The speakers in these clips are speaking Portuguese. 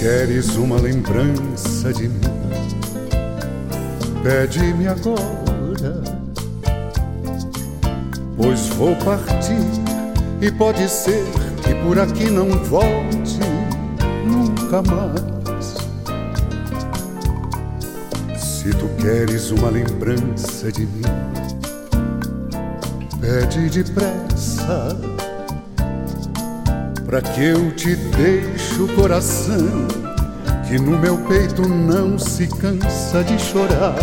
queres uma lembrança de mim, pede-me agora, pois vou partir e pode ser que por aqui não volte nunca mais. Se tu queres uma lembrança de mim, pede depressa, pra que eu te deixe o coração, que no meu peito não se cansa de chorar.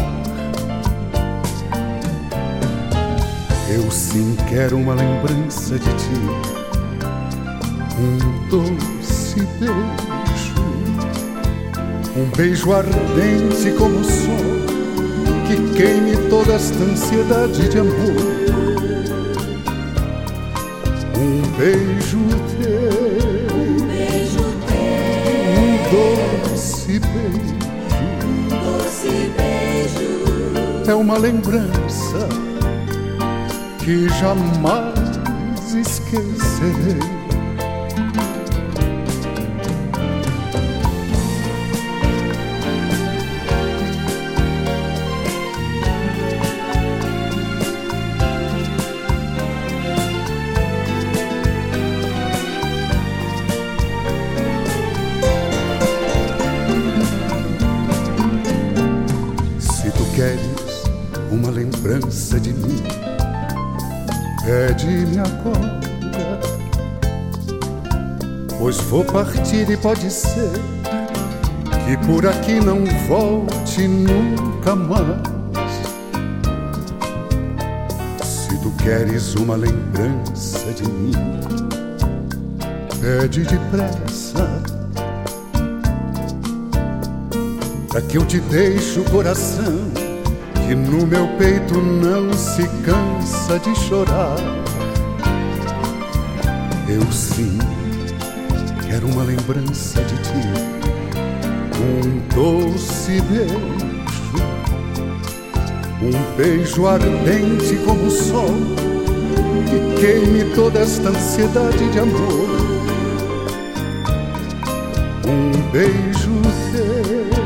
Eu sim quero uma lembrança de ti, um doce beijo, um beijo ardente como o sol, que queime toda esta ansiedade de amor. Um beijo teu, um doce beijo, é uma lembrança que jamais esquecerei. Queres uma lembrança de mim, pede-me agora, pois vou partir e pode ser que por aqui não volte nunca mais. Se tu queres uma lembrança de mim, pede depressa, pra que eu te deixe o coração, que no meu peito não se cansa de chorar. Eu sim quero uma lembrança de ti, um doce beijo, um beijo ardente como o sol, que queime toda esta ansiedade de amor. Um beijo teu,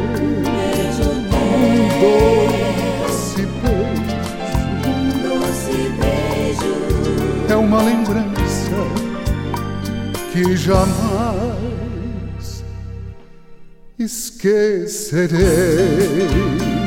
doce beijo, é uma lembrança que jamais esquecerei.